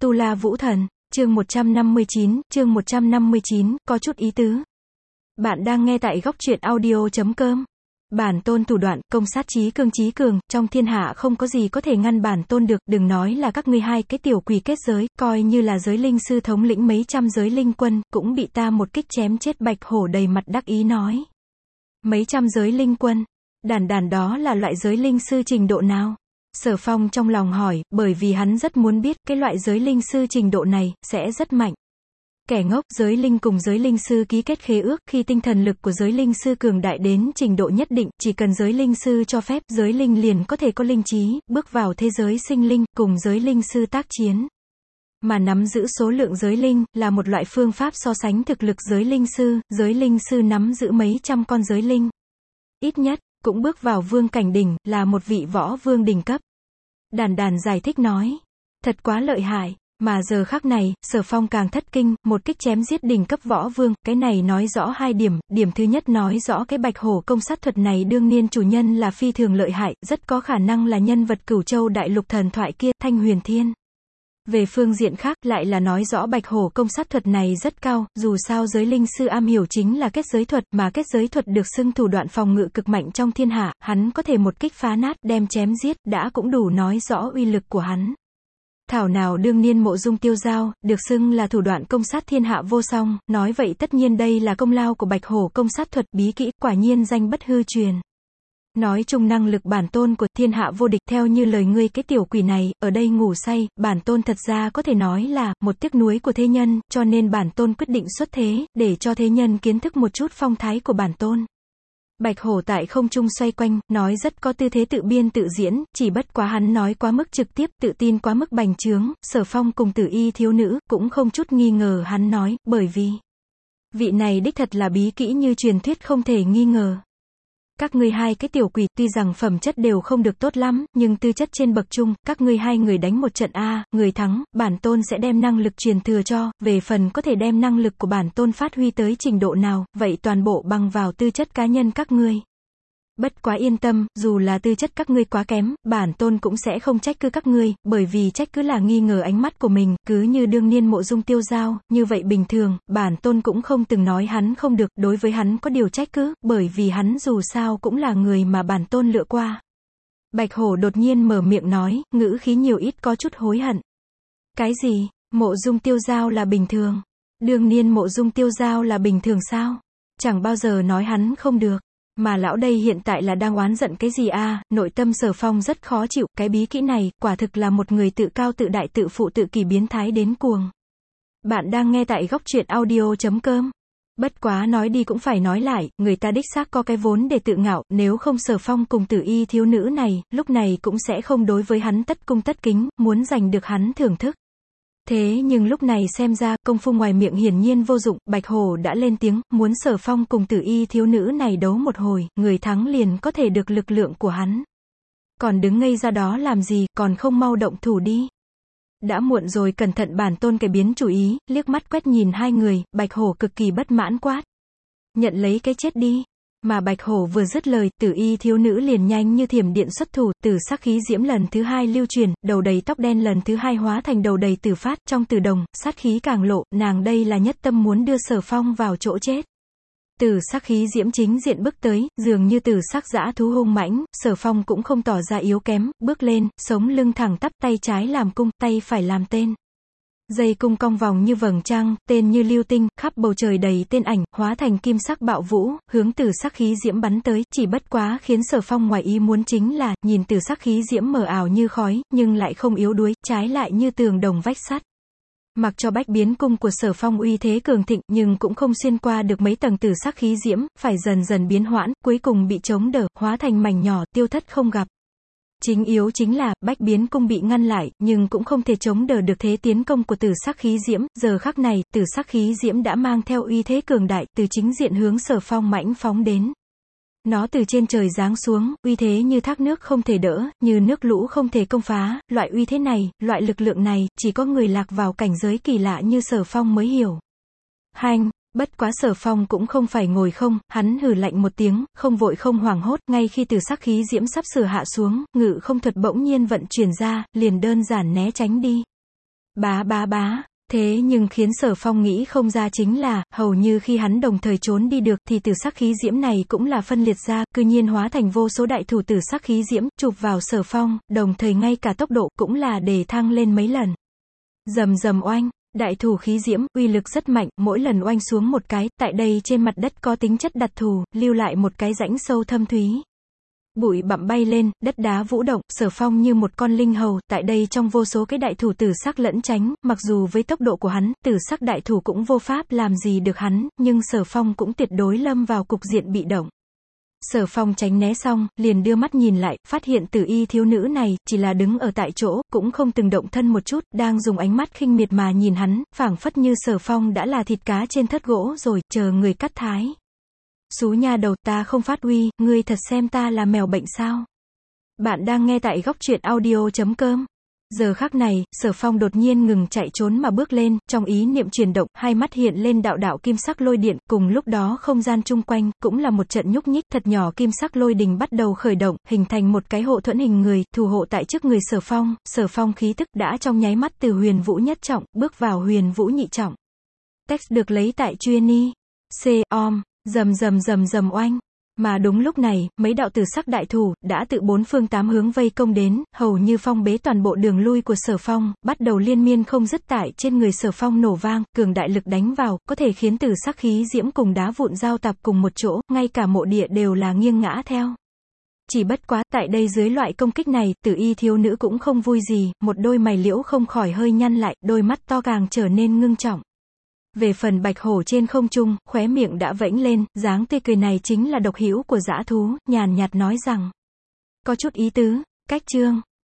Tu La Vũ Thần, chương 159, có chút ý tứ. Bạn đang nghe tại góc truyện audio.com. Bản tôn thủ đoạn, công sát chí cường, trong thiên hạ không có gì có thể ngăn bản tôn được, đừng nói là các ngươi hai cái tiểu quỷ kết giới, coi như là giới linh sư thống lĩnh mấy trăm giới linh quân, cũng bị ta một kích chém chết. Bạch Hổ đầy mặt đắc ý nói. Mấy trăm giới linh quân, đàn đó là loại giới linh sư trình độ nào? Sở Phong trong lòng hỏi, bởi vì hắn rất muốn biết, cái loại giới linh sư trình độ này, sẽ rất mạnh. Kẻ ngốc, giới linh cùng giới linh sư ký kết khế ước, khi tinh thần lực của giới linh sư cường đại đến trình độ nhất định, chỉ cần giới linh sư cho phép, giới linh liền có thể có linh trí, bước vào thế giới sinh linh, cùng giới linh sư tác chiến. Mà nắm giữ số lượng giới linh, là một loại phương pháp so sánh thực lực giới linh sư nắm giữ mấy trăm con giới linh. Ít nhất, cũng bước vào vương cảnh đỉnh, là một vị võ vương đỉnh cấp. Đàn giải thích nói, thật quá lợi hại, mà giờ khắc này, Sở Phong càng thất kinh, một kích chém giết đỉnh cấp võ vương, cái này nói rõ hai điểm, điểm thứ nhất nói rõ cái Bạch Hổ công sát thuật này đương nhiên chủ nhân là phi thường lợi hại, rất có khả năng là nhân vật Cửu Châu đại lục thần thoại kia, Thanh Huyền Thiên. Về phương diện khác, lại là nói rõ Bạch Hổ công sát thuật này rất cao, dù sao giới linh sư am hiểu chính là kết giới thuật, mà kết giới thuật được xưng thủ đoạn phòng ngự cực mạnh trong thiên hạ, hắn có thể một kích phá nát, đem chém giết, đã cũng đủ nói rõ uy lực của hắn. Thảo nào đương nhiên Mộ Dung Tiêu Giao, được xưng là thủ đoạn công sát thiên hạ vô song, nói vậy tất nhiên đây là công lao của Bạch Hổ công sát thuật bí kỹ, quả nhiên danh bất hư truyền. Nói chung năng lực bản tôn của thiên hạ vô địch, theo như lời ngươi cái tiểu quỷ này, ở đây ngủ say, bản tôn thật ra có thể nói là, một tiếc nuối của thế nhân, cho nên bản tôn quyết định xuất thế, để cho thế nhân kiến thức một chút phong thái của bản tôn. Bạch Hổ tại không trung xoay quanh, nói rất có tư thế tự biên tự diễn, chỉ bất quá hắn nói quá mức trực tiếp, tự tin quá mức bành trướng, Sở Phong cùng Tử Y thiếu nữ, cũng không chút nghi ngờ hắn nói, bởi vì vị này đích thật là bí kỹ như truyền thuyết không thể nghi ngờ. Các ngươi hai cái tiểu quỷ, tuy rằng phẩm chất đều không được tốt lắm, nhưng tư chất trên bậc trung, các ngươi hai người đánh một trận A, người thắng, bản tôn sẽ đem năng lực truyền thừa cho, về phần có thể đem năng lực của bản tôn phát huy tới trình độ nào, vậy toàn bộ bằng vào tư chất cá nhân các ngươi. Bất quá yên tâm, dù là tư chất các ngươi quá kém, bản tôn cũng sẽ không trách cứ các ngươi, bởi vì trách cứ là nghi ngờ ánh mắt của mình, cứ như đương nhiên Mộ Dung Tiêu Giao, như vậy bình thường, bản tôn cũng không từng nói hắn không được, đối với hắn có điều trách cứ, bởi vì hắn dù sao cũng là người mà bản tôn lựa qua. Bạch Hổ đột nhiên mở miệng nói, ngữ khí nhiều ít có chút hối hận. Cái gì? Mộ Dung Tiêu Giao là bình thường? Đương nhiên Mộ Dung Tiêu Giao là bình thường sao? Chẳng bao giờ nói hắn không được. Mà lão đây hiện tại là đang oán giận cái gì a? Nội tâm Sở Phong rất khó chịu, cái bí kỹ này, quả thực là một người tự cao tự đại tự phụ tự kỷ biến thái đến cuồng. Bạn đang nghe tại góc truyện audio.com. Bất quá nói đi cũng phải nói lại, người ta đích xác có cái vốn để tự ngạo, nếu không Sở Phong cùng Tử Y thiếu nữ này, lúc này cũng sẽ không đối với hắn tất cung tất kính, muốn giành được hắn thưởng thức. Thế nhưng lúc này xem ra, công phu ngoài miệng hiển nhiên vô dụng, Bạch Hổ đã lên tiếng, muốn Sở Phong cùng Tử Y thiếu nữ này đấu một hồi, người thắng liền có thể được lực lượng của hắn. Còn đứng ngây ra đó làm gì, còn không mau động thủ đi. Đã muộn rồi, cẩn thận bản tôn cái biến chủ ý, liếc mắt quét nhìn hai người, Bạch Hổ cực kỳ bất mãn quát. Nhận lấy cái chết đi. Mà Bạch Hổ vừa dứt lời, Tử Y thiếu nữ liền nhanh như thiểm điện xuất thủ, tử sắc khí diễm lần thứ hai lưu truyền, đầu đầy tóc đen lần thứ hai hóa thành đầu đầy tử phát, trong tử đồng, sát khí càng lộ, nàng đây là nhất tâm muốn đưa Sở Phong vào chỗ chết. Tử sắc khí diễm chính diện bước tới, dường như tử sắc dã thú hung mãnh, Sở Phong cũng không tỏ ra yếu kém, bước lên, sống lưng thẳng tắp, tay trái làm cung, tay phải làm tên. Dây cung cong vòng như vầng trăng, tên như lưu tinh, khắp bầu trời đầy tên ảnh, hóa thành kim sắc bạo vũ, hướng tử sắc khí diễm bắn tới, chỉ bất quá khiến Sở Phong ngoài ý muốn chính là, nhìn tử sắc khí diễm mờ ảo như khói, nhưng lại không yếu đuối, trái lại như tường đồng vách sắt. Mặc cho bách biến cung của Sở Phong uy thế cường thịnh, nhưng cũng không xuyên qua được mấy tầng tử sắc khí diễm, phải dần dần biến hoãn, cuối cùng bị chống đỡ, hóa thành mảnh nhỏ, tiêu thất không gặp. Chính yếu chính là, bách biến cung bị ngăn lại, nhưng cũng không thể chống đỡ được thế tiến công của tử sắc khí diễm, giờ khắc này, tử sắc khí diễm đã mang theo uy thế cường đại, từ chính diện hướng Sở Phong mãnh phóng đến. Nó từ trên trời giáng xuống, uy thế như thác nước không thể đỡ, như nước lũ không thể công phá, loại uy thế này, loại lực lượng này, chỉ có người lạc vào cảnh giới kỳ lạ như Sở Phong mới hiểu. Hành! Bất quá Sở Phong cũng không phải ngồi không, hắn hừ lạnh một tiếng, không vội không hoảng hốt, ngay khi tử sắc khí diễm sắp sửa hạ xuống, ngự không thuật bỗng nhiên vận chuyển ra, liền đơn giản né tránh đi. Bá bá bá. Thế nhưng khiến Sở Phong nghĩ không ra chính là, hầu như khi hắn đồng thời trốn đi được thì tử sắc khí diễm này cũng là phân liệt ra, cư nhiên hóa thành vô số đại thủ tử sắc khí diễm, chụp vào Sở Phong, đồng thời ngay cả tốc độ cũng là để thăng lên mấy lần. Rầm rầm oanh, đại thủ khí diễm, uy lực rất mạnh, mỗi lần oanh xuống một cái, tại đây trên mặt đất có tính chất đặc thù, lưu lại một cái rãnh sâu thâm thúy. Bụi bặm bay lên, đất đá vũ động, Sở Phong như một con linh hầu, tại đây trong vô số cái đại thủ tử sắc lẫn tránh, mặc dù với tốc độ của hắn, tử sắc đại thủ cũng vô pháp làm gì được hắn, nhưng Sở Phong cũng tuyệt đối lâm vào cục diện bị động. Sở Phong tránh né xong, liền đưa mắt nhìn lại, phát hiện Tử Y thiếu nữ này, chỉ là đứng ở tại chỗ, cũng không từng động thân một chút, đang dùng ánh mắt khinh miệt mà nhìn hắn, phảng phất như Sở Phong đã là thịt cá trên thớt gỗ rồi, chờ người cắt thái. Xú nha đầu, ta không phát uy, ngươi thật xem ta là mèo bệnh sao? Bạn đang nghe tại góc truyện audio.com. Giờ khắc này, Sở Phong đột nhiên ngừng chạy trốn mà bước lên, trong ý niệm chuyển động, hai mắt hiện lên đạo đạo kim sắc lôi điện, cùng lúc đó không gian chung quanh, cũng là một trận nhúc nhích thật nhỏ kim sắc lôi đình bắt đầu khởi động, hình thành một cái hộ thuẫn hình người, thủ hộ tại trước người Sở Phong khí tức đã trong nháy mắt từ huyền vũ nhất trọng, bước vào huyền vũ nhị trọng. Text được lấy tại Truy C.om. Rầm rầm rầm rầm oanh. Mà đúng lúc này, mấy đạo tử sắc đại thủ, đã tự bốn phương tám hướng vây công đến, hầu như phong bế toàn bộ đường lui của Sở Phong, bắt đầu liên miên không dứt tại trên người Sở Phong nổ vang, cường đại lực đánh vào, có thể khiến tử sắc khí diễm cùng đá vụn giao tạp cùng một chỗ, ngay cả mộ địa đều là nghiêng ngã theo. Chỉ bất quá, tại đây dưới loại công kích này, Tử Y thiếu nữ cũng không vui gì, một đôi mày liễu không khỏi hơi nhăn lại, đôi mắt to càng trở nên ngưng trọng. Về phần bạch hổ trên không trung, khóe miệng đã vẫy lên, dáng tươi cười này chính là độc hữu của dã thú, nhàn nhạt nói rằng. Có chút ý tứ, cách chương.